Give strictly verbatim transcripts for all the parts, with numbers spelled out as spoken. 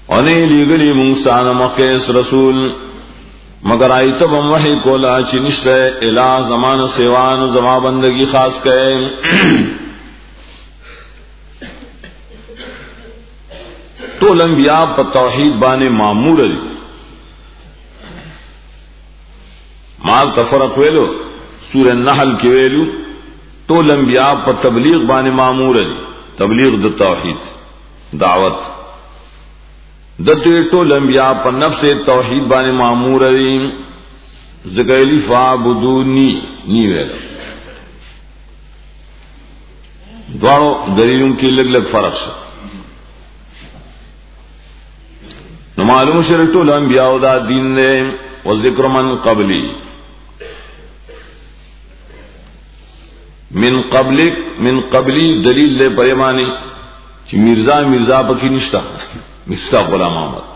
انی لیگلی منستان مقیس رسول مگر آئی تب وحی کولا چی نشتے الہ زمان سیوان زمان بندگی خاص کئے تو الانبیاء پا توحید بانے معمور دی مال تفرق ویلو سورہ النحل کی ویلو تو الانبیاء پا تبلیغ بانے معمور دی تبلیغ دا توحید دعوت دتے تو الانبیاء پا نفس توحید بانے معمور دی زکیلی فعبدونی نی ویلو دوارو دلیلوں کی لگ لگ فرق شد نو معلوم شرطو الانبیاء دا دین دے و ذکر من قبلی من قبلک من قبلی دلیل لے پریمانی چی مرزا مرزا پکی نشتا مشتا غلام آمد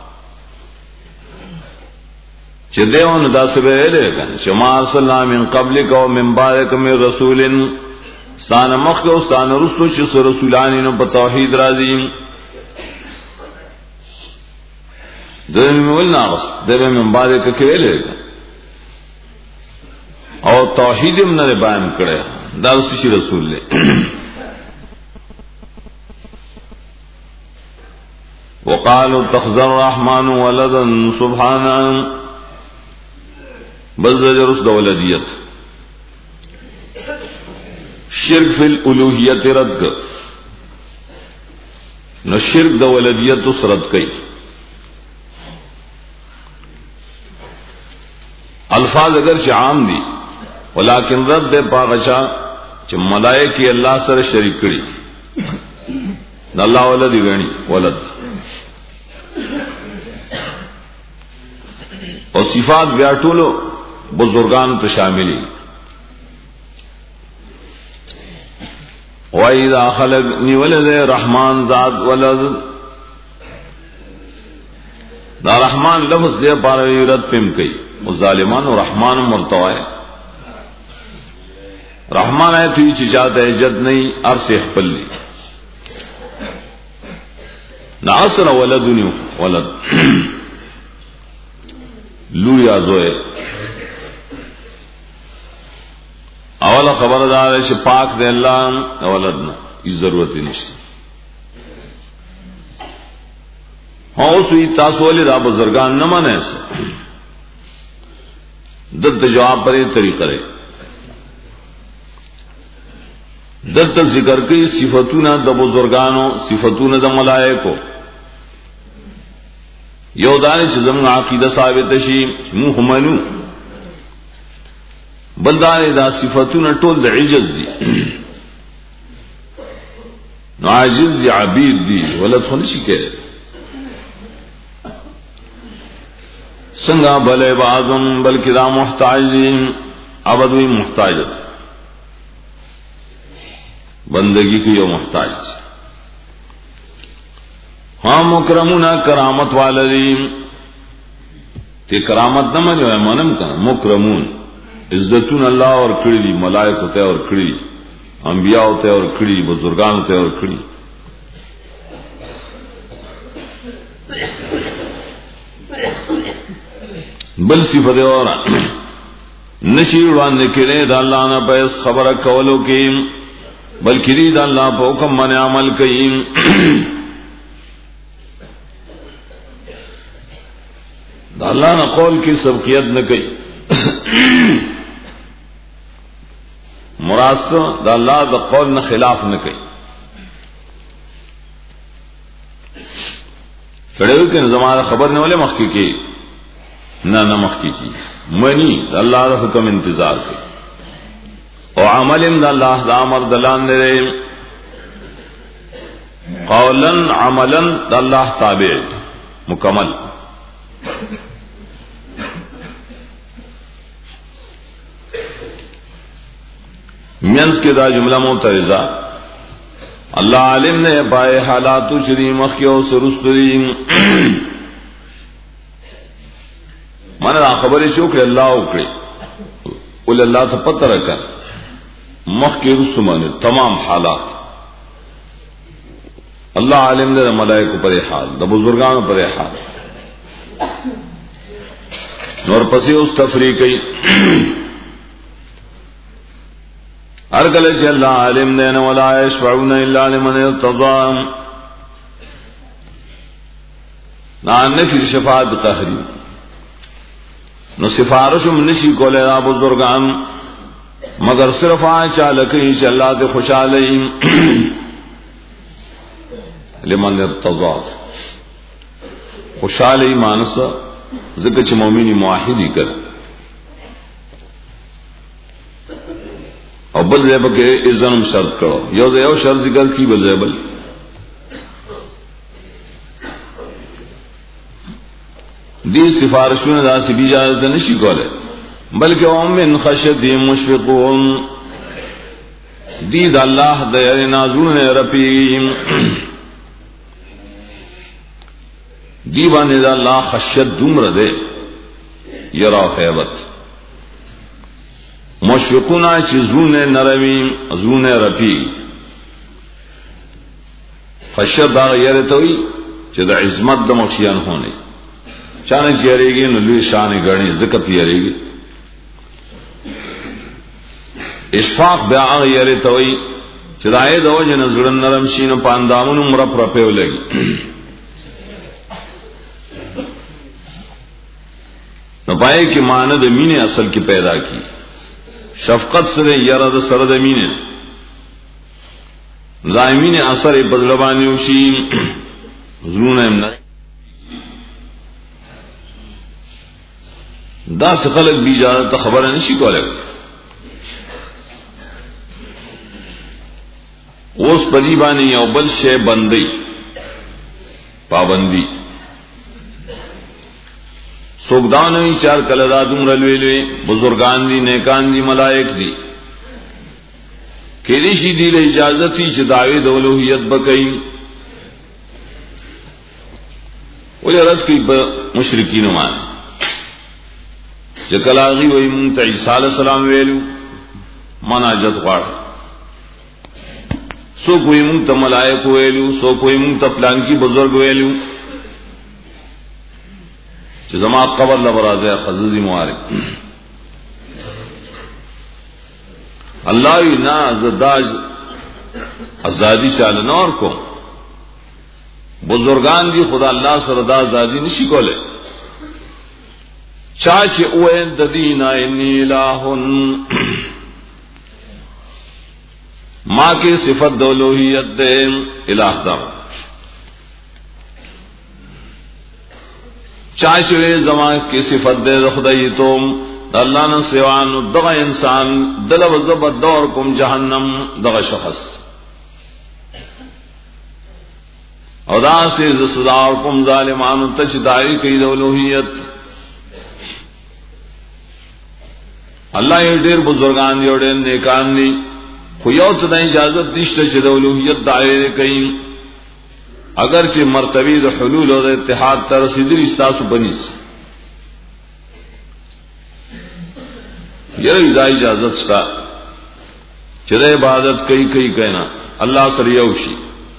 چی دیون دا سبے لے کن شما ارسلنا من قبلک و من بعدک من رسول سان مخ و سان رسول چی سو رسولانی نو بتوحید رازیم دے میں ولنا بس دے میں بعد کے کہلے اور توحید نے بیان کرے داس شی رسول نے وقالوا اتخذ الرحمن ولدا سبحانه بزجر ولدیت شرک فی الالوہیت رد نو شرک د ولدیت رد کئی الفاظ اگر عام دی ولیکن رد دے پاغشا چھ ملائکی اللہ سر شریک کری اللہ ولدی گنی ولد اور صفات بیاٹولو بزرگان تو شاملی وَإِذَا خَلَقْنِي وَلَدَ رحمان ذات ولد دا رحمان لفظ دے پاروی رد پم کئی ظالمان و رحمان مرتوائے رحمان آئے تو یہ چیزات ہے جد نہیں عرص اخپل لی نا اصر ولدنی ولد لو یا زوئے اولا خبردار ہے کہ پاک دے اللہ ولدنا اس ضرورت ہی نہیں ہاں سوئی تاسولی دا بزرگان نہ مانے ایسا دت جواب پر یہ طریقہ رہے دت ذکر کی صفتون د بزرگانو صفتون د ملائکو یو دانی چې زموږ عقیده ثابت شي موږ منو بلدانې دا صفتون ټول د عجز دي نو عاجز دي عبید دي ولت خو نشي کېږي سنگا بلے بعضم بلکہ دا محتاج ابدوی محتاج بندگی کی یو محتاج ہاں مکرمون کرامت والدین تے کرامت نہ منو ہے منم کر مکرمون عزتون اللہ اور کڑی ملائک ہوتے اور کڑی انبیاء ہوتے اور کڑی بزرگان ہوتے اور کڑی بل صفت اور نشیر وان نکرے دا اللہ نا پیس خبر کولو کیم بلکہ دی دا اللہ پا حکم من عمل کیم دا اللہ نا قول کی سبقیت نکی مراد دا اللہ دا قول نا خلاف نکی سڑے ہوئی کہ زمانہ خبر نے والے مخی کی نہ نمک کی چیز منی اللہ دا حکم انتظار کے اور عمل دا اللہ دا عمر دلان دے رہے قولا عملا دا اللہ تابع مکمل منس کے دا جملہ معترضہ اللہ عالم نے پائے حالات شری مخیو سرسترین من دا خبر شو کہ اللہ اکڑے قل اللہ سے پتہ رکھا مخ کے رسو مانے تمام حالات اللہ عالم دے ملائکو پر حال دا بزرگانو پر حال نور پسی اس تفریقی ارگل چی اللہ عالم دے ولا یشفعون الا لمن ارتضى نا نفی شفاعت قہری نو سفارشم نشی کولے دا بزرگان مگر صرف آئے چالکی چی اللہ تے خوشحالیم لمن ارتضى خوشحالی مانسا ذکر چی مومینی معاہدی کر اور بل زیبا کے ازنم شرط کرو یو زیو شرط ذکر کی بل زیبل دی سفارشون دا سی بیجازت نشی کولے بلکہ اومن خشیتی مشفقون دی دا اللہ دیر نازون رپیم دی بانے دا اللہ خشیت دمر دے یرا خیبت مشفقون چی زون نرویم زون رپی خشیت دا یرتوی چی دا عظمت دا مخشیان ہونے چانے چیرے گی نلوی شان گرنی ذکر پیرے گی اشفاق بیا آغا یرتوی چی دا اید ہو جن زرن نرم شین پاندامن مرپ رپیو لگی نپائے کہ معنی دا مین اصل کی پیدا کی شفقت سے یرد سرد مین زائمین اثر بدلبانی وشی زرون امنا دا سخلق بی جادت خبر نشی کو لگ اس پدی بانی او بل شے بندی پابندی سوگدانوی چار کلدا دمرلوی لوی بزرگان دی نیکان دی ملائک دی کیلیشی دی لے اجازتی چھ دعوی دولوحیت بکئی ولی رد کی مشرکین مان چکلاغی وی منتا عیسیٰ علیہ السلام ویلو مناجت غاڑ سو کوئی منتا ملائک ویلو سو کوئی منتا پلانکی بزرگ ویلو چھ زما قبر لبرازے خززی موارک اللہ وی نا زداج ازادی چالنور کو بزرگان دی خدا اللہ سردا ازادی نشی کو لے چاچے اوین ددینا انی الہن ماں کے صفت دولوحیت دے الہ دار چاچے زمان کی صفت دے خدای توم اللہ نے سوان دغا انسان دل و زبد دور کم جہنم دغا شخص ادا سے صدار کم ظالمان تجدائی کی دولوحیت اللہ یہ دیر بزرگان دی اور نیکان دی خویوت دا اجازت نشتا چھ دولوحیت دائرے کئی اگرچہ مرتبی دا حلول اور اتحاد ترسیدر استاسو بنیس یہ دا اجازت ستا چھ دا عبادت کئی کئی کہنا اللہ سر یوشی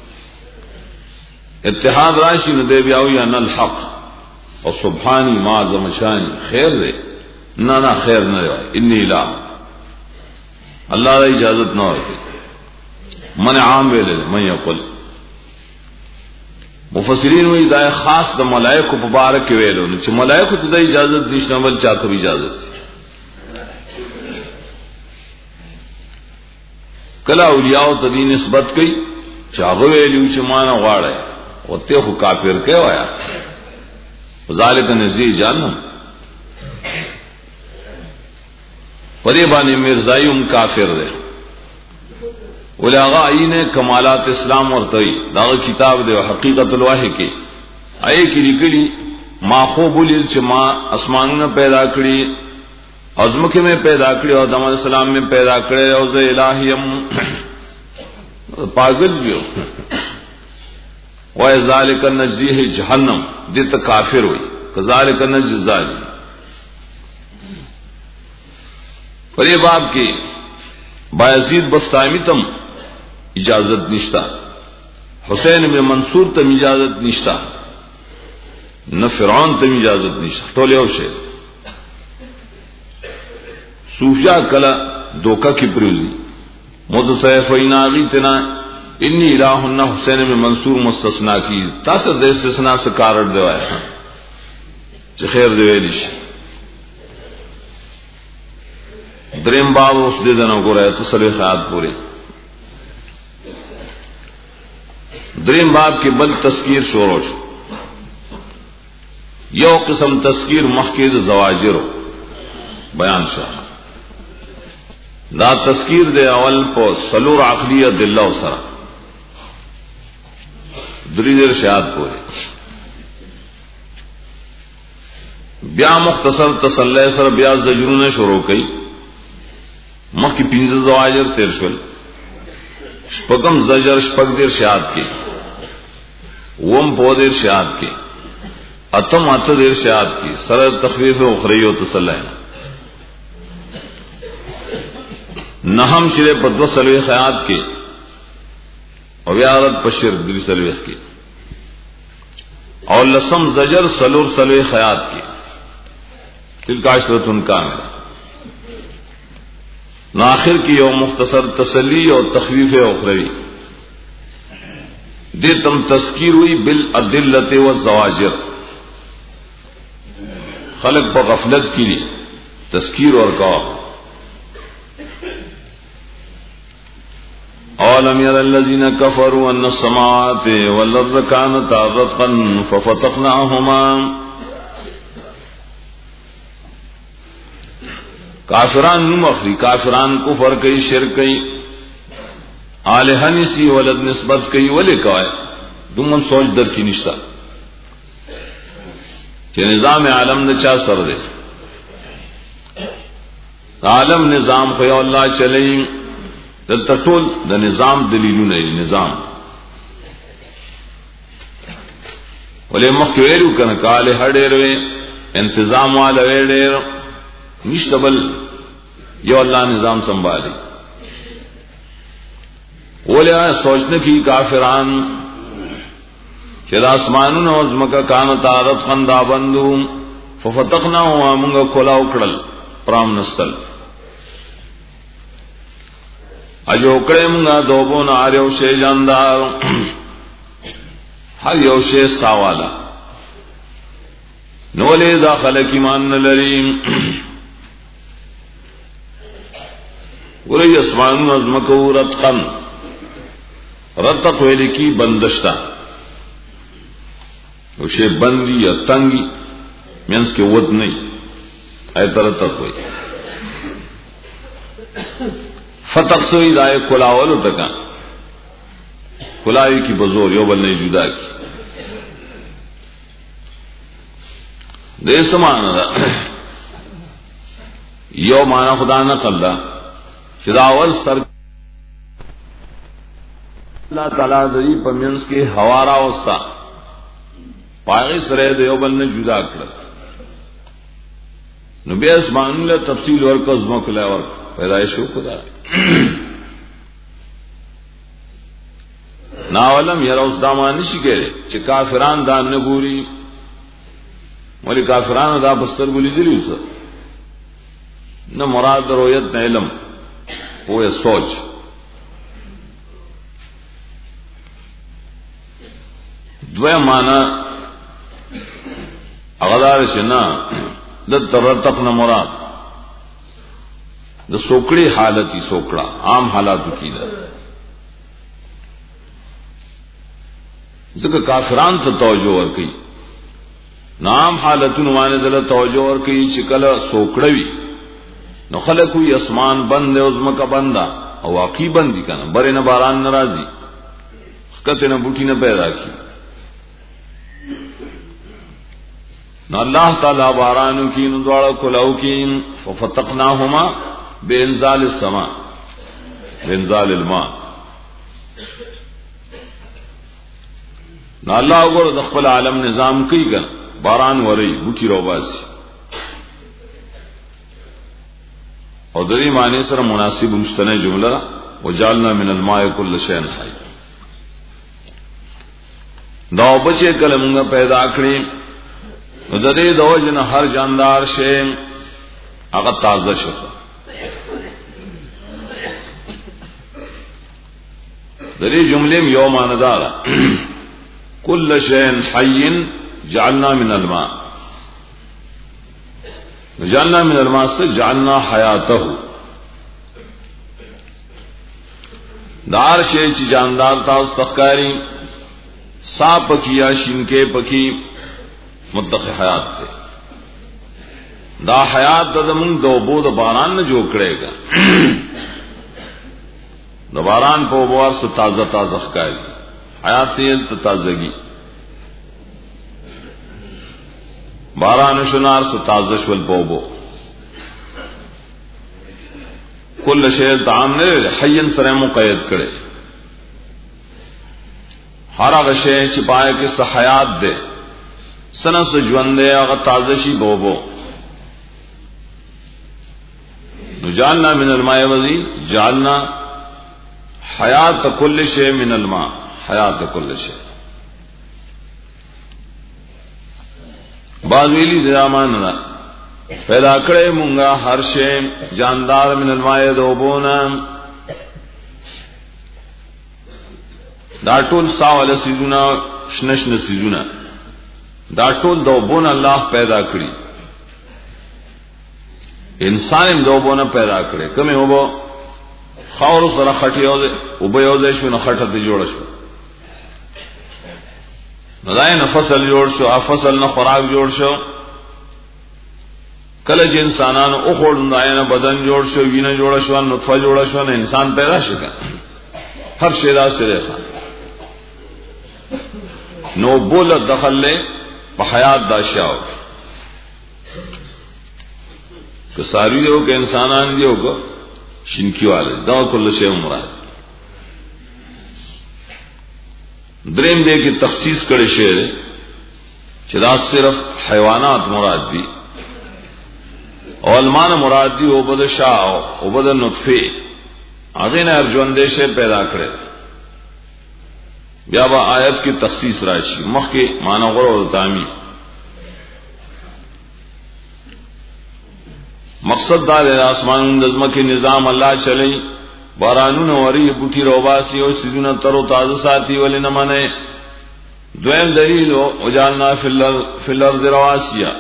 اتحاد راشی ندے بیاوی ان الحق اور سبحانی معظم شانی خیر دے نہ نہ خیر نہ انی الہ اللہ دا اجازت نہ ہوتی من عام ویلے من یقل مفسرین وی دا خاص دا ملائکو مبارک ویلو چھ ملائکو تو دا اجازت نشنا بل چاہتا بھی اجازت کلا اولیاء تدی نسبت کئی چاہو ویلیو چھ مانا غاڑ ہے وہ تیخو کافر کے وایا ذالک نزدی جانم فریبانی مرزائی ام کافر دے ولی آغا آئین کمالات اسلام ورطوئی داغا کتاب دے حقیقت الواحی کی آئے کی لکلی ما خوب لیل چھ ما اسمانون پیدا کری عظمکی میں پیدا کری اور دم السلام میں پیدا کری اور زی الہیم پاگل بیو وَإِذَا ذَلِكَ نَجْزِيهِ جہنم دیتا کافر ہوئی کذالک نجزی الظالمین پر یہ باب کی بایزید بستامی تم اجازت نشتا حسین ابن منصور ته اجازت نشتا، نه فرعون ته اجازت نشتا، ټول یو شی. صوفیا کلا دوکا کی پروزی متصیفین آغیتنا انی الہنا حسین ابن منصور مستثنا کی تاثر دے استثناء سے کارٹ دے آیا چه خیر دے ویلیش. درم باب اس دے دنو کو رہے تصلی خیات پورے. درم باب کی بل تذکیر شوروش، یو قسم تذکیر محقید زواجر بیان شاہ. دا تذکیر دے اول پو سلور عقلیہ دلہ و سرا دری دیر شہاد پورے. بیا مختصر تسلح سر بیا زجرون شروع کئی، مخ کی پینز زواجر تیر شول، شپکم زجر شپک دیر شہاد کی، وم پو دیر شہاد کی، اتم ات دیر شہاد کی، سر تخفیف اخری و تسلح. نہم شرے پر دو سلوی خیات کے اور ویارت پشر دری سلوی کے اور لسم زجر سلور سلوی خیات کے تل کا عشرت ان کا میرا. ناخر کی یو مختصر تسلی اور تخفیف اخروی دے تم تذکیر ہوئی بالعدلۃ والزواجر، خلق پر غفلت کی لیے تذکیر اور کہا. اولم ير الذين كفروا ان السماوات والارض كانتا رتقا ففتقناهما. کافران نو مخری، کافران کفر کئی، شرک کئی، الہ نسی ولد نسبت کئی، ولی کوئے دمن سوچ در کی نشتا کہ نظام عالم نے چا سر دے. عالم نظام خیا اللہ چلیں دلتا ټول د نظام دلیلونه نظام ولې مخکې ویلو کنه کاله هډېر وې انتظام والا وېډېر نشته بل یو الله نظام سنبالي. ولې سوچنه کی کافران چې د اسمانونو او زمکه کانو تعرض قندا بندو ففتقنا وامغه کولاو کړل پرام نستل اجو کړه موږ دوبو نه اړیو شی جاندار هر یو شی ساوالا نو له داخله کی مان لري ولې اسمان نظم کو رتقن رتق ویل کی بندشتا او شی بندي یا تنګي مینس کې ود نه ای تر تک وي فتق سوئی دائے کلاولو تکا کلاوی کی بزور یو بل نہیں جدا کی دے سمانا دا یو مانا خدا نقل دا شداول سر اللہ تعالیٰ دری پمینس کے حوارا وستا پاگی سرے دے یو بل نے جدا کر نبی اسمان اللہ تفصیل ورک ازمک لے ورک پیدائش ہو خدا ناولم یرا اس دامانی شی کہے چھ کافران دان نگوری ولی کافران دا بستر گولی دلی اسا نہ مراد رویت نہ علم وہ سوچ. دوے مانا اغدار شنا دت رتق نہ مراد د سوکڑی حالتی سوکڑا عام حالاتو کی دا ذکر کافران تا توجہ ورکی نام حالتو نوانے دل توجہ ورکی چکل سوکڑوی نو خلقوی اسمان بند ہے عظمکا بندا او واقعی بندی کنا برے نہ باران نرازی خکت نہ بوٹی نہ پیدا کی نو اللہ تعالی بارانو کی نو دوارا کلاو کی ففتقناہما بانزال السماء بانزال الماء نو اللہ اگر دخل عالم نظام کی کن باران وری بوٹی رو باسی اور دری معنی سر مناسب مستند جملہ وجعلنا من الماء كل شيء حي. دا بچے کله موږ پیدا کړی نو د دې د وجه نه هر جاندار شی هغه تازه شو. د دې جملې یو معنی دار کل شیء حی جعلنا من الماء، جعلنا من الماء سے جعلنا حیاته، دار شی چې جاندار تاسو تخکاری صاحب پکی یا شینکے پکی مطلق حیات تے دا حیات دا منگ دو بو دا باران نے جو کرے گا دا باران پو بوار سے تازہ تازہ خکاری حیات تیل تا تازگی باران شنار سے تازہ شول پو بو کل شیر تعام نے حین سرے مقید کرے ہر اغا شے چپائے کے سحیات دے سنہ سے جوندے اغا تازشی بوبو نجالنا من الماء وزین جالنا حیات کل شے من الماء، حیات کل شے بعض ویلی دیامان نا پیدا کرے مونگا ہر شے جاندار من الماء دوبونا دا ټول ساواله سيزونه شنشن سيزونه دا ټول دوبونه الله پیدا کړی، انسان هم دوبونه پیدا کړي. کومه وبو خاور سره خټي او او به یو ځای شو نو خټه ته جوړ شو، نو دای نه فصل جوړ شو، ا فصل نه خوراک جوړ شو. کله چې انسانانو او خوړندای نه بدن جوړ شو، وینه جوړ شو، نطفه جوړ شو، نه انسان پیدا شو. هر شی دا سره نو بول دخل لے پا حیات دا شاو کہ ساروی ہو کہ انسانان دی ہو کہ شنکی والے دا کل شے مراد. دریم دے کی تخصیص کرے شعر چدا صرف حیوانات مراد دی اور علمان مراد دی عبد شاہ عبد نطفے آگے نے ارجون دے شے پیدا کرے. بیا با آیت کی تخصیص راشی مخ کے معنی غور و تعمیم. مقصد دار آسمان نظم کے نظام اللہ چلی بارانون وری بوٹی روباسی اور سیدون ترو تازہ ساتھی والے نہ مانے. دویم دلیل وجعلنا فی الارض رواسیا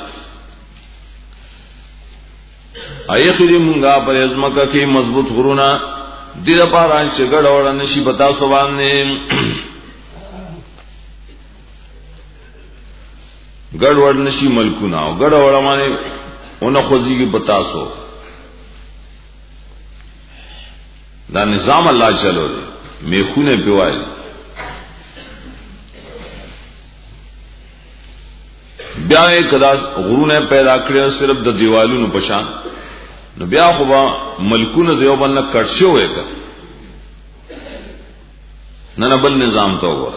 ایخری منگا پر ازمکا کی مضبوط غرونا دیر پاران چگڑ اور نشی بتا سبان نے گڑ وڑ نشی ملکونا گڑ وڑ مانے انہیں خوزی کی بتاسو دا نظام اللہ چلو دے میخونے پیوائے بیا ایک دا غرونے پیدا کرے صرف دا دیوالو نو پشان نو بیا خوبا ملکون دیو بلنا کٹشے ہوئے کر نہ بل نظام تو ہوا.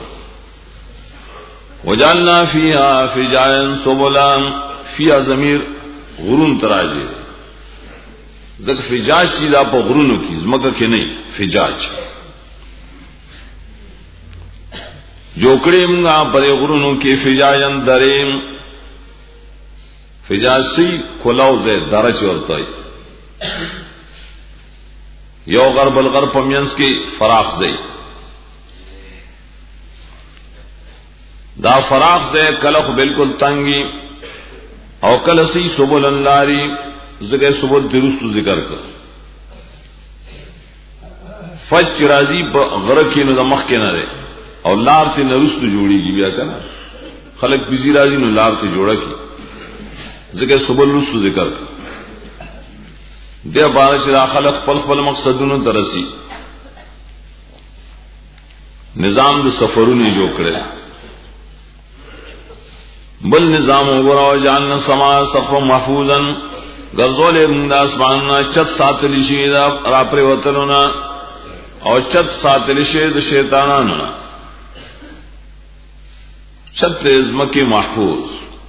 وجعلنا فيها فجاجا سبلا فيها ضمیر غرون تراجی ذکر فجاج چیز آپ غرونوں کی زمکہ کے نہیں فجاج جوکڑے منگا پر غرونوں کی فجاجن دریم فجاج سی کھلاو زے درچ ورطائی یو غرب الغرب پمینس کی فراخ زے دا فراخ دے کلخ بالکل تنگی او کلسی سبل لاری زگے سبل درست ذکر کر فج راضی غرق کی نو دمخ کے نہ رہے اور لار تے نرست جوڑی گی بیا کنا خلق بزی راضی نو لار تے جوڑا کی زگے سبل رست ذکر کر دے بارش را خلق پل پل مقصدونو ترسی نظام دے سفرونی جو کرے. بل نظام وګراو جان سما صف محفوظا غزول من اسمان چت ساتلی شي دا را پر وتلونا او چت ساتلی شي د شیطانانو چت ازمکی محفوظ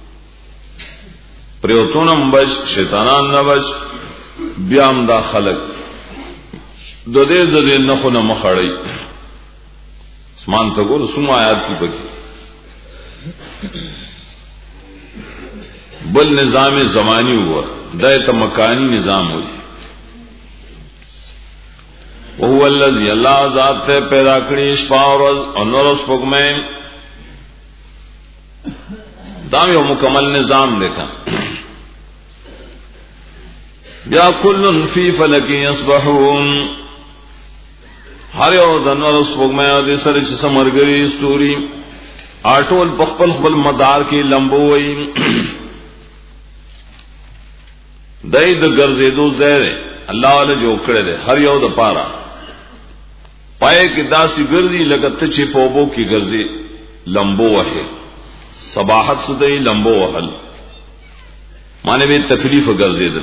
پریوتونم بش شیطانان نبش بیام دا خلق دو دے دو دے نخو نمخڑی اسمان تا گو سنو آیات کی بکی بل نظام زمانی ہوا دایت مکانی نظام ہوئی. وهو الذی اللہ ذات تے پیدا کری شپا اور نور سپگمے دام یو مکمل نظام دیکھا. یا کل فی فلک یسبحون ہر یو د نور سپگمے دے سره چې سمرګری استوري آټول بخپل خپل مدار کې لمبو وي دای د ګرځېدو ځای الله له جوړ کړی دی هر یو د پاره پای کې داسې ګرځي لکه ته چې په اوبو کې ګرځي لمبو وهي صباحت سدی لمبو وهل معنی به تکلیف ګرځیدل.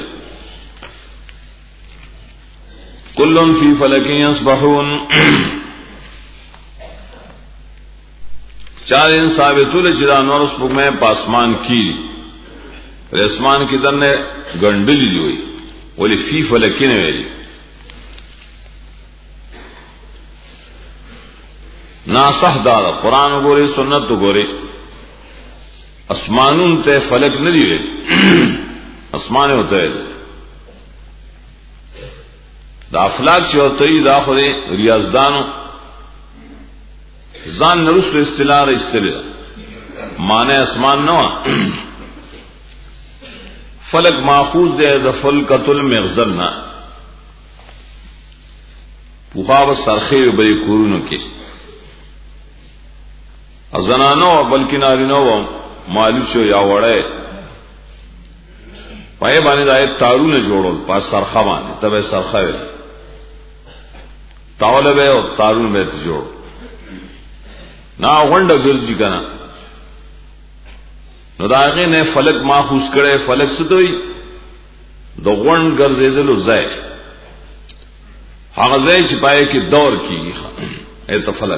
کلن فی فلک یسبحون چار ثابتول چې نور سپوږمۍ په اسمان کې اسمان کې دنه ګندلې دی وي ولی فی فلک نه ویلي نا صح دار قرآن وګوري سنت وګوري اسمانون ته فلک نه دی ویلي اسمان ہوتا ہے دا افلاک چې ہوتای دا خو ریاضدانو ځان نرسو استلار استلار معنی اسمان نو فلک ماخوذ دے د فلکۃ المغزل نا پوخاو سرخی بری کورونو کې ازنانو بلکې نارینو معلوم شو یا وړه پای باندې دای تارونه جوړول پاس سرخه باندې تبه سرخه وي تاول به او تارونه به جوړ نا غونډه ګرځي کنه نو داغه نه فلک ماخوذ کړي فلک ستوي د غون ګرځیدلو ځای هغه ځای چې پای کې دور کیږي ایت فلک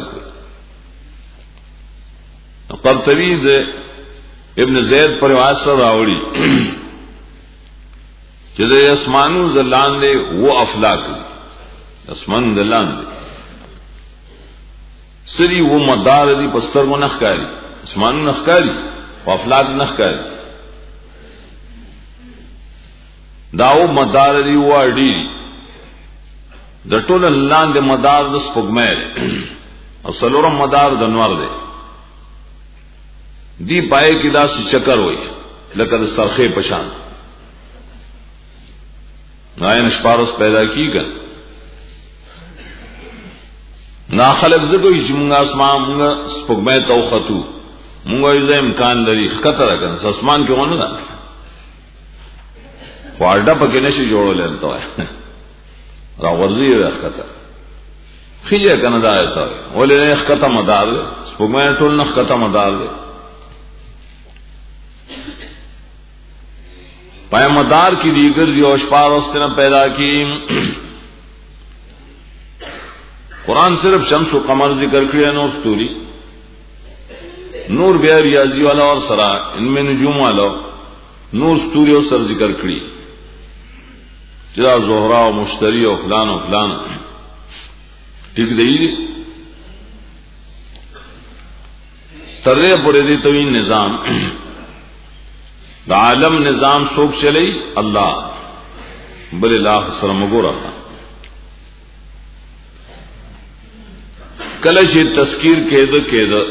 نو قرطبی د ابن زید پر روایت سره راوړي چې د اسمانو زلان دي و افلاک اسمان زلان دي سری و مدار دي پستر مو نخکاری اسمانو نخکاری او افلاک نخکاری داو مدار دی واړي د ټول لاندې مدار د سپوږمۍ او څلورم مدار د نور دی دی پای کې دا چکر وای لکه د سرخه پشان ناین شپارس پیدا کیږي نا خلق زګوي چې موږ اسمان موږ سپوږمۍ ته وختو موږ یې امکان لري خطر راکنه اسمان کې ونه ده واړه پکې نشي جوړول ته را ورزي راخته خيجه کنه دا ته ولې خطه مدار سپوږمۍ ټول نه خطه مدار پای مدار کی دیگر جو شپار استنا پیدا کی قرآن صرف شمس و قمر ذکر کړی نور ستوري نور بیا ریاضی والا اور سرا ان میں نجوم والا نور ستوري او سر ذکر کړی جدا زهرا او مشتری او فلان او فلان ٹھیک دی ترے پڑے دی تو نظام دا عالم نظام سوک چلی اللہ بل اللہ سلام گورا کلش تذکیر کے دو کے دو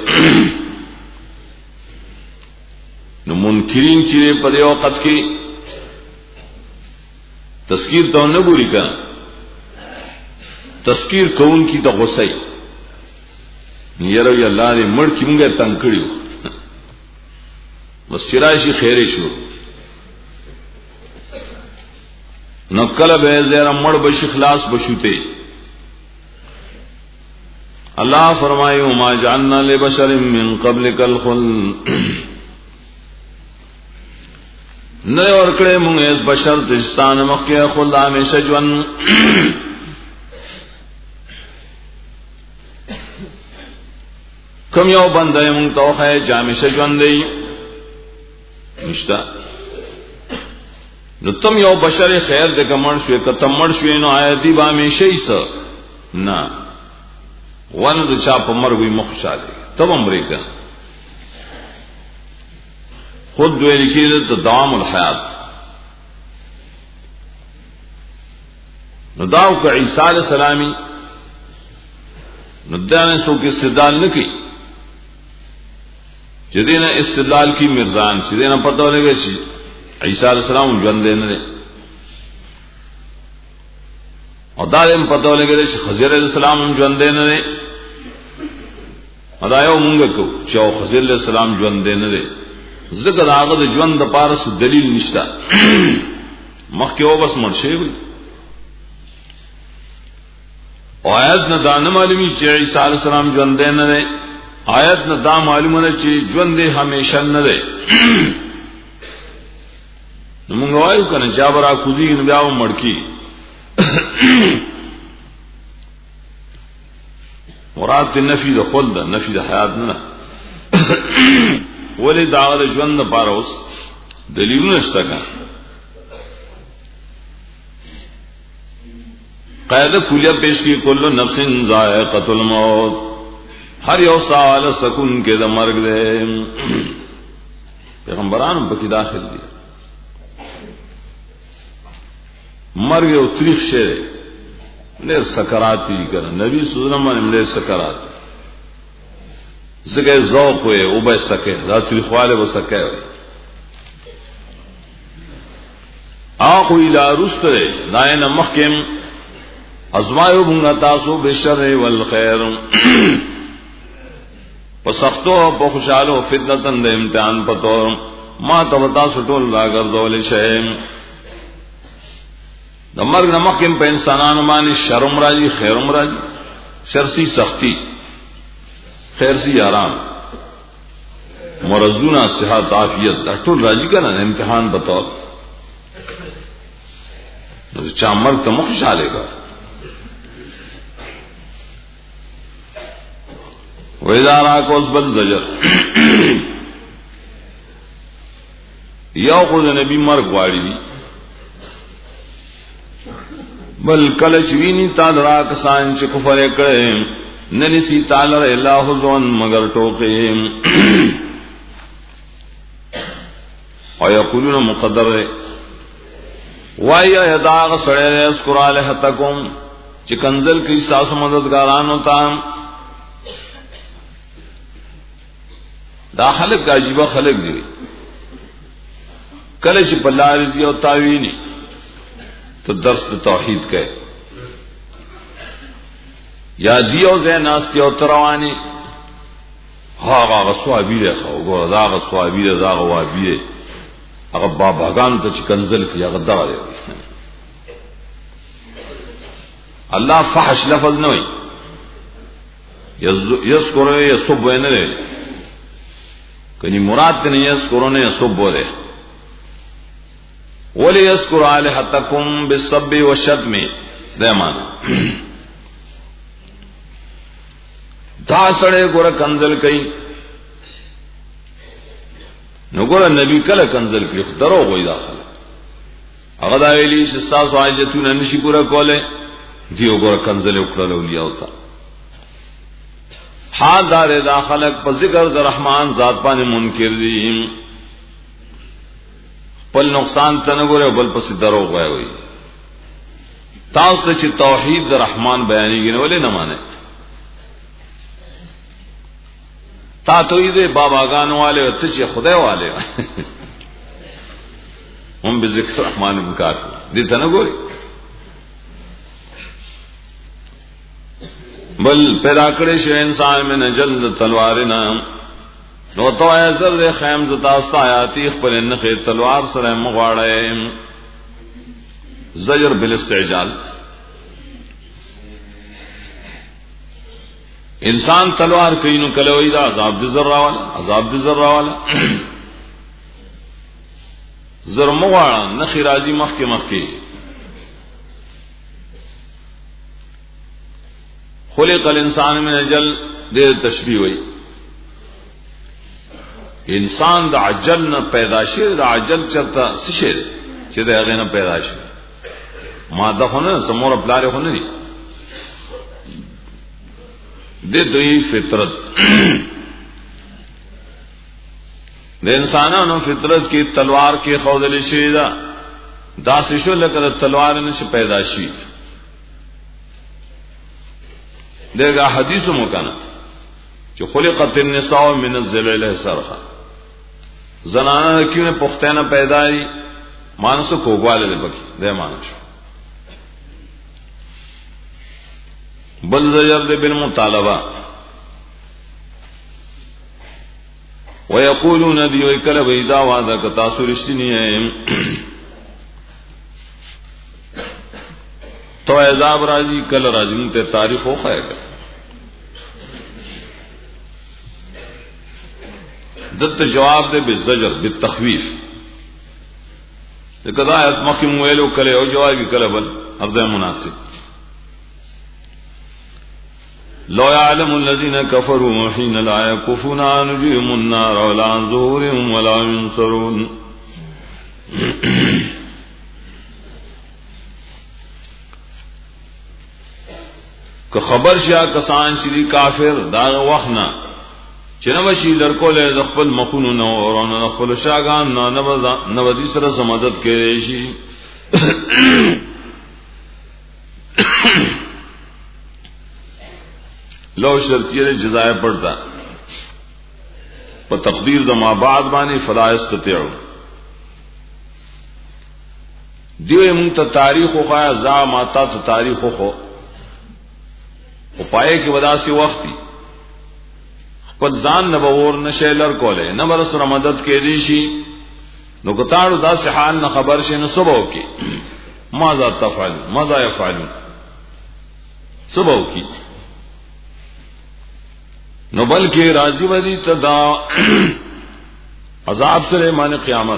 نو منکرین چیرے پدے وقت کی تذکیر تو نہ گوری کا تذکیر کون کی تو غصے یرو اللہ نے مڑ کی منگے تنکڑیو بس چرایشی خیری شو نقل بے زیرہ مڑ بشی خلاص بشوتے اللہ فرمائے وما جعلنا لبشر من قبلک الخلد نئے ورکڑے مونږ اس بشر دستان مخکې خلد همیشه ژوند کوم یو بندې مونږ ته خو همیشه ژوند دی نشتا نو تم یو بشر خیر دے کمر شوے کتم مر شوے نو آیتی با ہمیشہ ہی سا نا ون دو چاپ مر ہوئی مخشا دے تب امرے کا خود ویل کېده ته دوام الحیات. نو داو که عیسی علیہ السلامی نو دانه سو کې استدلال نه کوي چې دینه استدلال کی مرزان چې دینه پته ولګي چې عیسی علیہ السلام ژوند نه لري او دا هم پته ولګي چې خضر علیہ السلام ژوند نه لري. ادا یو مونږ کو چې خضر علیہ السلام ژوند نه لري ذکر هغه د ژوند د پارس دلیل نشته مخکې و بس مرشي وي. آیت نه دا نه معلومي چې عیسی علیہ السلام ژوند نه دی. آیت نه دا معلومه نه چې ژوند همیشه نه دی. نو موږ وایو کنه چې برا کوزي نو بیا و مړکی مراد نفي د خلد نفي د حیات نه ولې دا د ژوند لپاره اوس دلیلونه شته. قاعده کلیه پیش کی کلو نفس ذائقۃ الموت ہر یو سوال سکون کے د مرگ دے. پیغمبران په کې داخل دي. مرگ او تاریخ شه له سکرات دي کنه نبی صلی الله علیه وسلم له سکرات زګه ذوق وي او به سکه دا تاریخ والے وسکه اخو الى رسته داینه محکم ازمایو بونگا تاسو بشر والخیر پسختو پا خوشحالو فتنتن دے امتحان پتو ما تبتا سٹول لا گردول شہم دا مرگ نمکن پا انسانان مانی شرم راجی خیرم راجی شرسی سختی خیرسی آرام مرزونا صحت عافیت دا ٹول راجی کا نا امتحان پتو چا مرگ تا مخشالے گا. وَإِذَا رَاكُوا بَلْ زَجَرْ یو خود نبی مرگ واړی دی بل کله چوینی تعالی را کسان چې کفر کړي ننسی تعالی الله ځون مگر ټوکې او یقولون مقدر وایا یداغ سړی اسکر الہتکم چې کنزل کې تاسو مددګارانو ته دا خلق عجیب خلق دی کله چې په لار دی او تاوینی تو درس توحید کوي یا دیو زیناست او تروانی هاغه غصوابی له خو ګور دا غصوابی له دا غوابی هغه باباګان ته چې کنزل کې هغه دا دی. الله فحش لفظ نه وي یذکر یسب نه دی کنی مراد ته نه یذکرونه یسب بوله ولی یذکر الہتکم بالسب والشتم دمان دا سړی ګور کنزل کوي نو ګور نبی کله کنزل کوي درو وای داخله هغه دا ویلی چې تاسو حاجتونه نشي پورا کوله دیو ګور کنزل وکړل اولیاء تا حال دار دا خلق په ذکر د رحمان ذات باندې منکر دي بل نقصان تنګره بل پس درو غوي وي تاسو چې توحید د رحمان بیانېږي نو ولې نه مانه تا توحید باباګانو والے ته چې خدای والے هم به ذکر رحمان انکار دي ته نه ګوري بل پیدا کړی شو انسان میں نجل تلوارنا نو تو ازل خیم زتا است آیاتی خپل نخ تلوار سره مغواړی زجر بالاستعجال انسان تلوار کوي نو کله وای دا عذاب د ذرا والا عذاب د ذرا والا زر مغواړه نخ راځي مخ کې مخ کې خلق الانسان من اجل دې تشبیه وای انسان د عجل نه پیدا شي د عجل چرته څه شي چې د هغه نه پیدا شي ماده خو نه سمور پلار خو نه دي د دوی فطرت د انسانانو فطرت کی تلوار کی خودل شي دا داسې شو لکه تلوار نشي پیدا شي. دغه حدیث مکنه چې خلقت النساء من الذل سرخا زنانه کیونه پختانه پیدای مانسو کوواله لبکی ده مانش بل زجر ده بالمطالبه ويقولون دي وکله وېدا واده ک تاسو رښتینی یې تو عذاب راځي کله راځي ته تاریخ خو خایګه دته جواب دے بالزجر بالتخويف کدا ایت مخم ویلو کله او جواب کله بل افضل مناسب. لو يعلم الذين كفروا حين لا يكفون عن وجوههم النار ولا عن ظهورهم ولا ينصرون. که خبر شیا کسان چې کافر دا وخنا چنوشی لڑکو لے خپل مخونو نو اور خپل شاگان نو نو دي سره مدد کوي شي. لو شرطیه جزائے پڑتا په تقدیر د ما بعد باندې فلا استطيعوا دیو مونږ ته تاریخ خو ځا ماتا ته تاریخ خو او پای کې ودا سي وختي خپل ځان نه باور نشه لر کوله نه بر سره مدد کې دي شي نو کتاړو داسې حال نه خبر شي نو سبو کې ماذا تفعل ماذا يفعل سبو کې نو بلکې راضی ودی تدا عذاب سره مان قیامت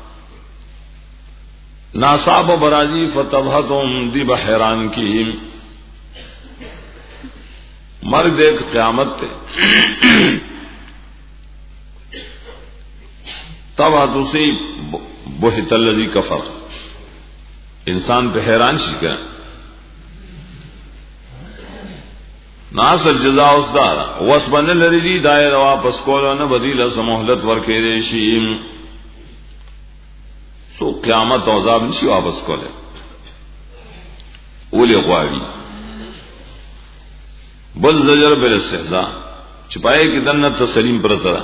ناصاب برازی فتبہتم دی بحیران کی مر دیکھ قیامت تے تب ہاتھی بہت الذی کفر انسان پہ حیران شي کړه ناس الجزاء اسدار وسبن لری دایره واپس کولو نه بدیل سمهلت ورکې دي شي سو قیامت او عذاب نشي واپس کوله ولي غواړي بل زجر بل استهزاء چپائے کی دنه تسلیم پرترا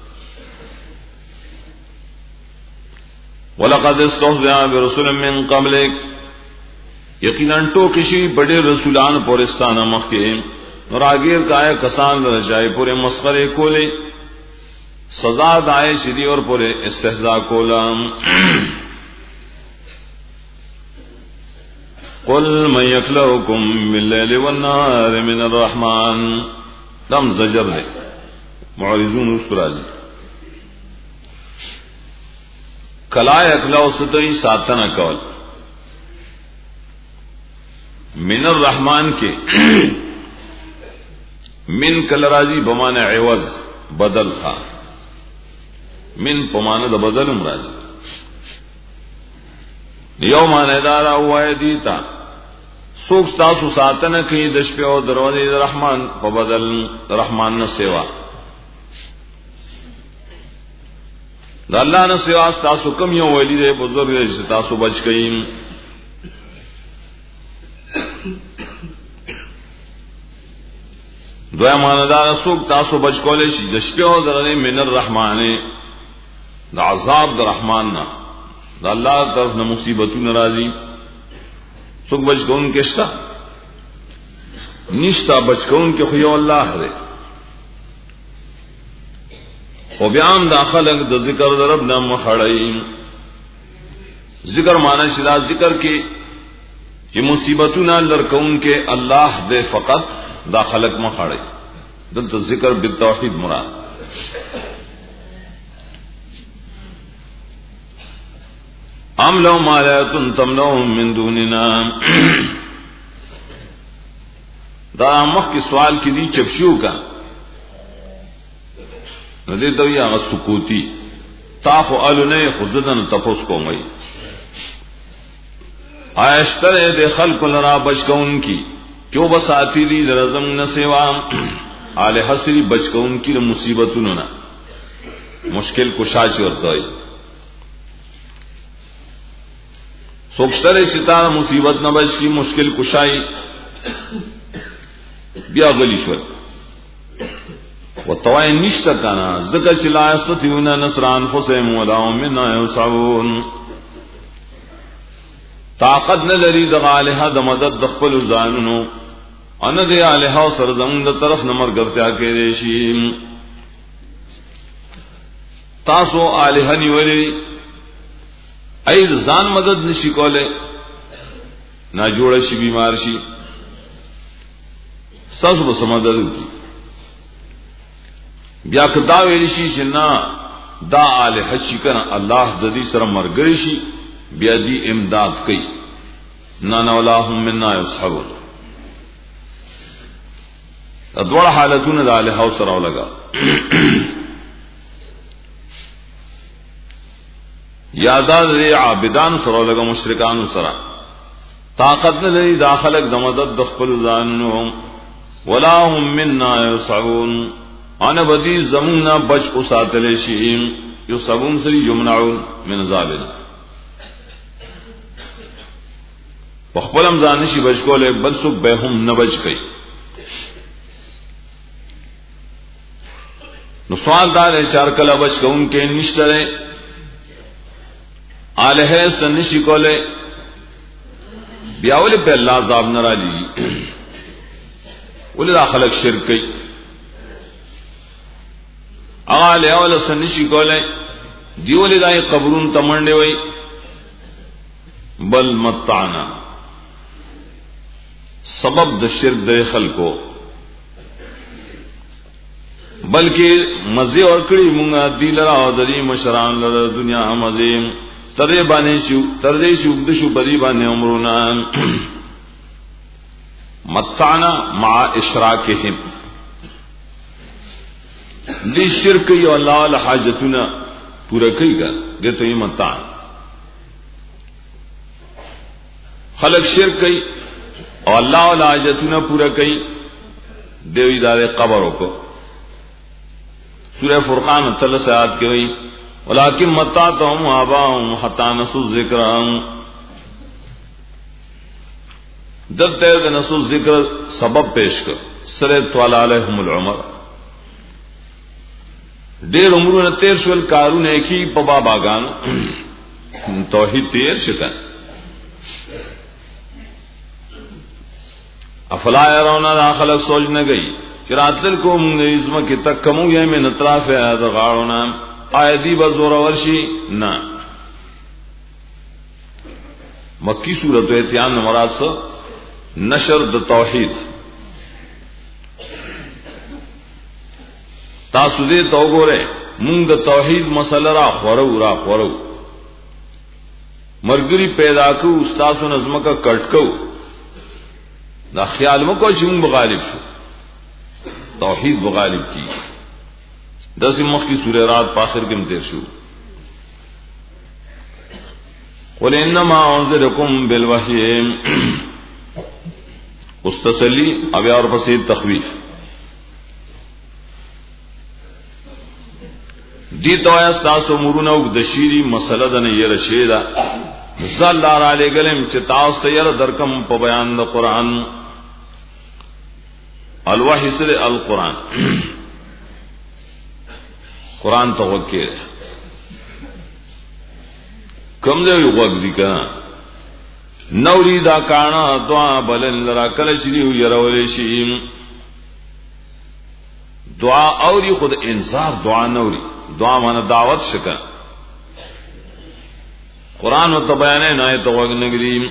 ولقد استهزئ برسول من قبلك یقینا تو کشی بڑے رسولان پورستانه مخکې راگیر کائے کسان رجائے پورے مسخرے کولے سزا دائے شدی اور پورے استہزاء کولا قل من یکلؤکم باللیل والنہار من الرحمن دم زجر دے معرضون اسراجی کلا یکلؤ ستوئی ساتنا کول من الرحمن کے من کل راضی بمانے عوض بدل تھا من پمانے دا بدل راضی یو مانے دارا ہوا ہے دیتا سوک ستاسو ساتن کی دش پہ او دروازے رحمان پا بدل رحمان نہ سوا دا اللہ نہ سوا ستاسو کم یو ویلی دے بزرگ ستاسو بچ گئیم دویا ماندار سوک تاسو بچ کولے شي د شپې او درنه من الرحمن د عذاب د رحمان نه د الله طرف نه مصیبتونه راځي سوک بچ کون کې شتا نشتا بچ کون کې خو یو الله دی او بیا هم داخله د ذکر د رب نام مخړی ذکر معنی شدا ذکر کې چې مصیبتونه لرکون کې الله دې فقط دا خلق مخاڑے دلتا ذکر بالتوحید مراد ام لو مالیتن تمنوهم من دوننا دا مخ کی سوال کی دی چپشیو کا ندی توی آغا سکوتی تاخو آلو نئے خوددن تپوس کو مئی آیشتر دے خلق لرا بچکون کی کیوں بس آتی دی درزم نہ سوا آل حسری بچ کو ان کی مصیبتوں نہ مشکل کشا چی ورته وي سوکشتر شتار مصیبت نہ بچ کی مشکل کشائی بیا غلی شول وتوای نشتا کنا زکه چې لا استطيعون نصر انفسهم ولا هم منا يصعبون طاقت نه لري د الها د مدد د خپل ځانونو ان د الها سره زمون د طرف نمبر ګرځا کې شي تاسو الها نیولې ای ځان مدد نشي کوله نا جوړ شي بیمار شي تاسو به سمادل کی بیا کدا ویل شي چې نا دا الہ شي کنه الله د دې سره مرګري شي بیا دې امداد کوي نا نا ولهم منا يصحبون ادوړ حالتونه د الہ سره ولګا یاداد دې عابدان سره ولګا مشرکان سره طاقت نه لري داخلك د مدد د خپل ځانونو ولا هم منا يصعبون انا بدی زمنا بچ او ساتل شي يصعبون سری يمنعون من ذابنا خپلم ځان شي بچ کوله بل څوک به هم نه بچ کوي نو سوال دار اشار کله بچ کوم کې نشته الہ سن شي کوله بیاول په الله عذاب ناراضي ولدا خلق شرک کوي اغه اول سنشي کوله دیول دای قبرون تمنډي وای بل متعنا سبب د شرک د خلکو بلکې مزه اور کړی مونږه دیلرا او د دې مشران له دنیا مزه ترې باندې شو ترې شو د شو بری باندې عمرونه متعنا مع اشراکهم دی شرک یو الله له حاجتنا پورا کوي ګر دته یې متعن خلق شرک کوي او الله له حاجتنا پورا کوي دیوی دار قبر کو سورہ فرقان ثلاث آیات کې وایي ولکن متعتهم آباهم حتا نسوا الذکر دلته د نسو ذکر سبب پیش کړ سره طال علیهم العمر ډېر عمرونه تیر شول کارونه کی په باباګان توحید تیر شته افلا يرون داخل سوچ نه گئی چراتل کو موږ ازمه کې تک کوم یې من اطراف هذا غاړونه ایدی بزور ورشي نه مکی سورۃ اتیان مراد سو نشر د توحید تاسو دې تو ګوره مونږ د توحید مسله را خورو را خورو مرګري پیدا کو استاد نظم کا کټ کو دا خیال مکو چې مونږ غالب شو توحید بغالب کی دس مخ کی سورہ رات پاخر کې متیر شو قل انما انذرکم بالوحی استسلی ابي اور پسې تخویف دي تو تاسو مرونه او د شيري مسله ده نه یره شیدا زلال علی گلم چې تاسو یره درکم په بیان د قران الوحی سره القران قران ته وکړه کوم ځای یو وګ دي کنه نوری دا کانا دعا بلن لرا کل شریو یرول شیم دعا اوری خود انصاف دعا نوری دعا مانا دعوت شکا قرآن و تبیانے نائے توغ نگریم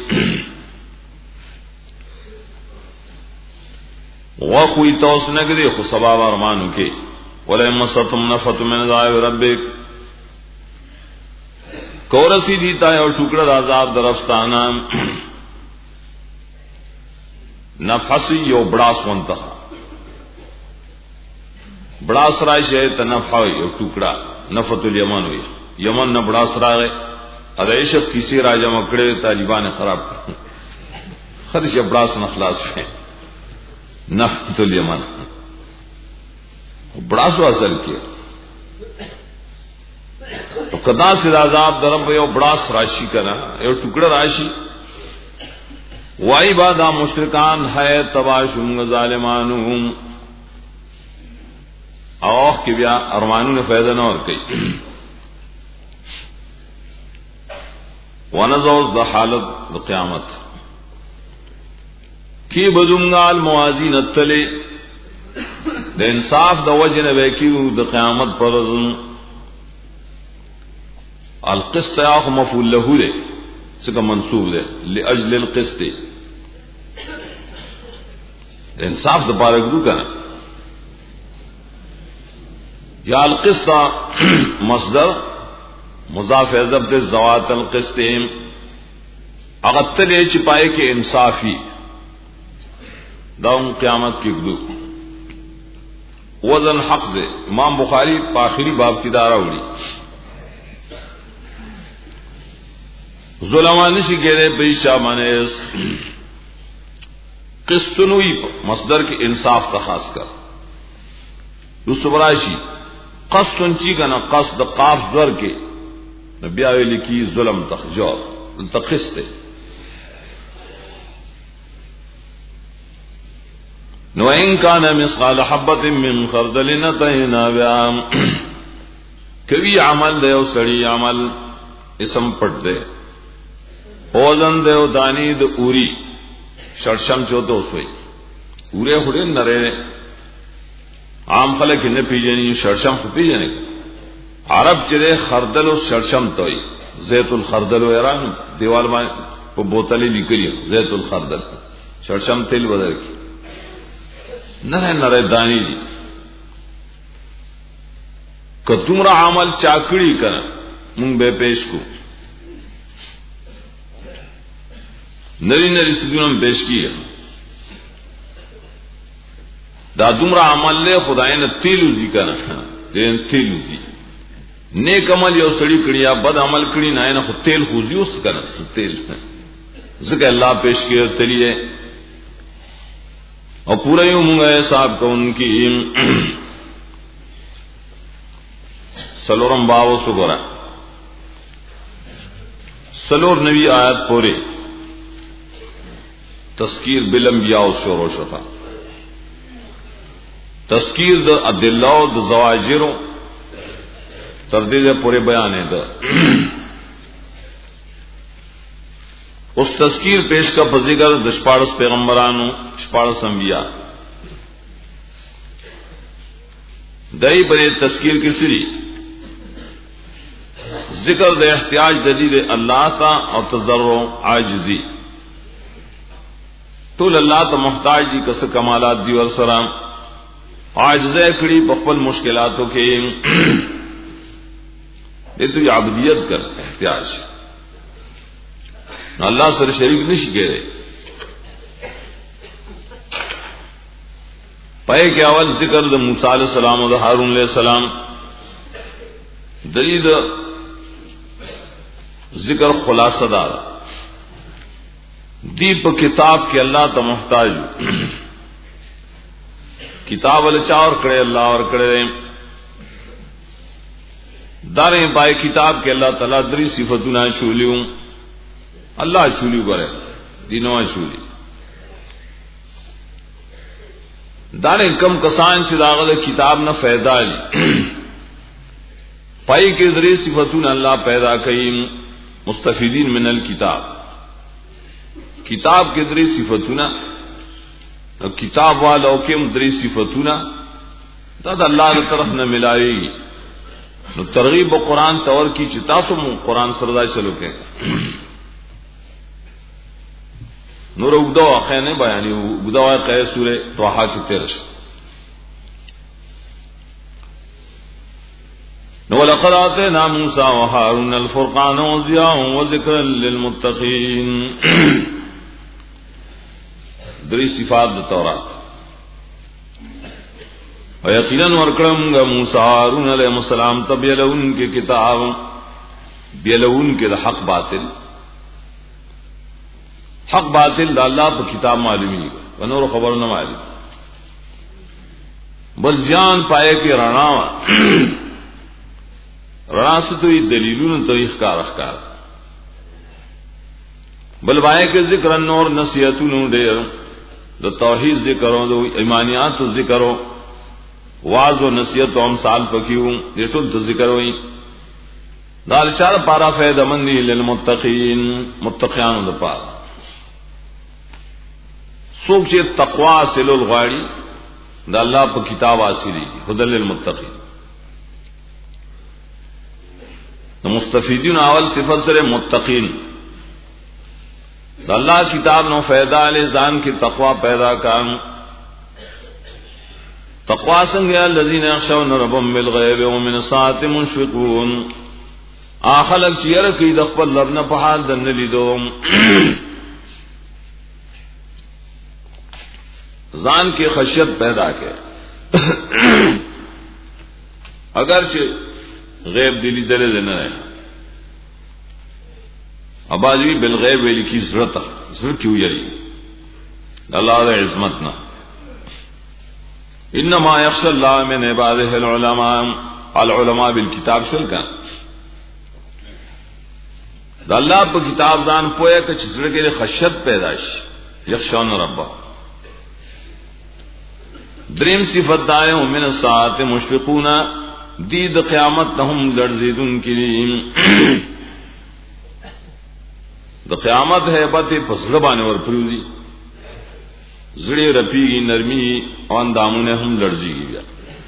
وخوی توس نگری خو سباب ارمانو کے وَلَئِن مَّسَّتْهُمْ نَفَحَةٌ مِّنْ عَذَابِ رَبِّكَ کورسی دیتا ہے اور ٹکڑا عذاب درفستانا نفسی یو بڑاس منتخا بڑاس رائے شہد نفحوی یو ٹکڑا نفت الیمن ہوئی یمن نہ بڑاس رائے ادیشت کسی راجہ مکڑے طالبان خراب خدش بڑاس نخلاص ہے نفت الیمن بڑاس و اصل کیا تو کدا سے عذاب درب یو بڑاس راشی کنا یو ٹکڑا راشی وائی بادا مشرکان ہے تباشم ظالمانہم اوہ کی بیا ارمانوں نے فیضہ نہ اور کئی ونزوز دا حالت دا قیامت کی بدنگا الموازین التلی دا انصاف دا وجن بیکیو دا قیامت پر القسط یاخ مفعول لہو دے سکا منصوب دے لأجل القسط انصاف دا پارک دو کنا یا القسط مصدر مضاف ضبط زوات القسط اغتلے چپائے کے انصافی داؤں قیامت کی گدو وزن حق دے امام بخاری پاخری باب کی دارہ اڑی ظلمان نشی گیرے بیشا مانیس قسطنوی مصدر کے انصاف کا خاص کر دوسرا براشی قسطن چی کا نا قصد قاف در کے نبیاوی لکی ظلم تخجور تقسط نو ان کان مثقال حبۃ من خردل نتینا بیام کبھی عمل دے او سڑی عمل اسم پٹ دے اوزن دے او دانی دے اوری شرشم چوتو سوئی اورے خودے نرے عام خلق نے پیجنی شرشم خود پیجنے عرب چرے خردل و شرشم توئی زیت الخردل و ایران دیوال میں پو بوتلی لکری زیت الخردل شرشم تیل بدر کی نرے نرے دانی دی کہ تمرا عمل چاکڑی کنا منگ بے پیش کو نری نری سدونم پیش کی دا تمرا عمل لے خدای نے تیلو دی کنا دین تیلو دی نیک عمل یو سڑی کڑی یا بد عمل کڑی نہ نہ خود تیل خوزی اس کنا تیل ذکر اللہ پیش کیا تلیے اور پورا یوں منگا ہے صاحب کو ان کی سلورم باو سگورا سلور نوی آیت پورے تذکیر بالانبیاء و شور و شفا تذکیر دا ادلہ و دا زواجر تردید پورے بیان ہے دا اس تذکیر پیش کا فذکر دشپارس پیغمبرانو شپارس انبیاء دئی پر تذکیر کی سری ذکر دے احتیاج دلیل اللہ تا اور تضرع عاجزی طول اللہ تا محتاج دی کس کمالات دی ورسرام عاجزہ کڑی بخبل مشکلاتوں کے یہ تو عبدیت کر احتیاج اللہ سر شریک نہیں کہہ رہے پائے کے اول ذکر دا موسیٰ علیہ السلام و دا ہارون علیہ السلام دلیل ذکر خلاصہ دار دیپ کتاب کے اللہ تا محتاج کتاب الچا اور کڑے اللہ اور کڑے داریں پائے کتاب کے اللہ تعالیٰ دری صفتنا چولیوں اللہ چولی کرے دینوں چولی داریں کم کسان سے داغل کتاب نہ فائدہ لی پائی کے ذریعے صفتون اللہ پیدا کئی مستفیدین من الکتاب کتاب کے ذریعے صفتونا کتاب والوں کے مدری صفتونا داد اللہ طرف نہ ملائی نو ترغیب و قرآن طور کی چتا سو قرآن سردا چلو کے نور اگدو واقع نہیں بیانی اگدو واقع سورہ توحا کی تیرش وَلَقَدْ آتَيْنَا مُوسَىٰ وَهَارُونَ الْفُرْقَانَ وَضِيَاءً وَذِكْرًا لِّلْمُتَّقِينَ دری صفات دا تورات وَيَقِينًا وَرْكَرَمْ گا موسیٰ ہارون علیہ السلام تب یلون کے کتاب بیلون کے دا حق باطل حق باطل دا اللہ پا کتاب معلومی گا ونور خبر نہ معلوم بل زیان پائے کے رناوا راستوی دلیلون تو اخکار اخکار بل بائے کے ذکر نور نصیحتون ډیر د توحید ذکرو د ایمانیات ذکرو واعظ و نصیحت او امثال پکیو دې ټول د ذکر وای دال چار پارا فائدہ مندی للمتقین متقیان د پاره سوک چې تقوا سلول غاړي د الله په کتاب حاصلې هدل للمتقین د مستفیدین اول صفت سره متقین د الله کتاب نو فائدہ له ځان کی تقوا پیدا کان تقوا څنګه الذين يخشون ربهم بالغيب ومن الساعه مشفقون اخلق چیر کی د خپل رب نه په حال د نلیدو ځان کی خشیت پیدا کړي اگر چې غیب دلی دل نه نه اباجی بالغیب ویل کی ضرورت ضرورت کیوں یری اللہ دے عظمت نہ انما یخشى الله من عباده العلماء العلماء بالکتاب شلکا دا اللہ په کتاب ځان پوهه ک چې زړه کې خشیت پیدا شي یخشون رب دریم صفت دایو من الساعه مشفقون دی د قیامت هم لړزیدون کړي د قیامت hebat په زړه باندې ور پروزي زړه رپیږي نرمي او اندامونه هم لړزيږي بیا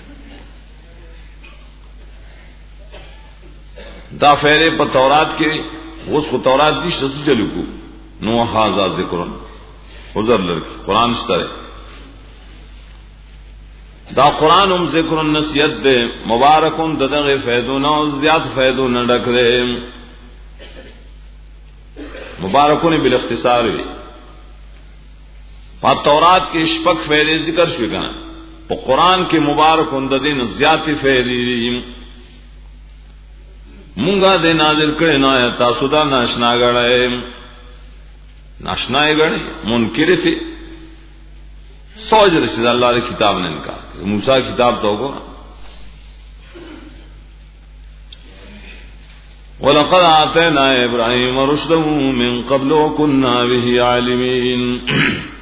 دا فعل په تورات کې اوس په تورات دي څه چلو کو نو هاذا ذکر حضور لري قران ستاره دا قران هم ذکر النصیحت ده مبارکون دغه فائدونه او زیات فائدونه ډکره مبارکون بالاختصار وی په تورات کې شپږ فائدې ذکر شوي کنا په قران کې مبارکون د دین زیات فائدې مونږه د نازل کړي نه آیات تاسو دا ناشنا غړای ناشنا غړي منکر ته سوچ رسول الله کی کتاب نے انکار موسی کتاب تو کو ولقد آتينا إبراهيم رشده من قبل وكنا به عالمين